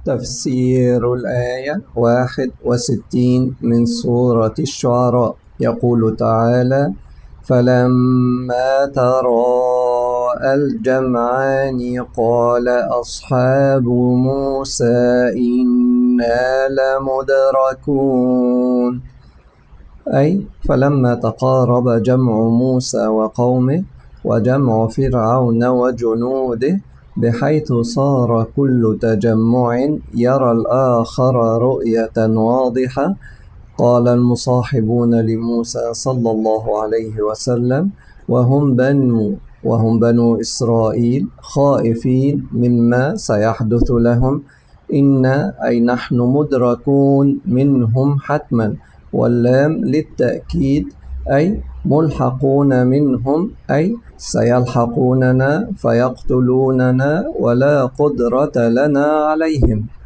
تفسير الآية 61 من سورة الشعراء. يقول تعالى: فلما تراءى الجمعان قال أصحاب موسى إنا لمدركون، أي فلما تقارب جمع موسى وقومه وجمع فرعون وجنوده بحيث صار كل تجمع يرى الآخر رؤية واضحة، قال المصاحبون لموسى صلى الله عليه وسلم وهم بنو إسرائيل خائفين مما سيحدث لهم: إنا أي نحن مدركون منهم حتما، واللام للتأكيد، أي ملحقون منهم، أي سيلحقوننا فيقتلوننا ولا قدرة لنا عليهم.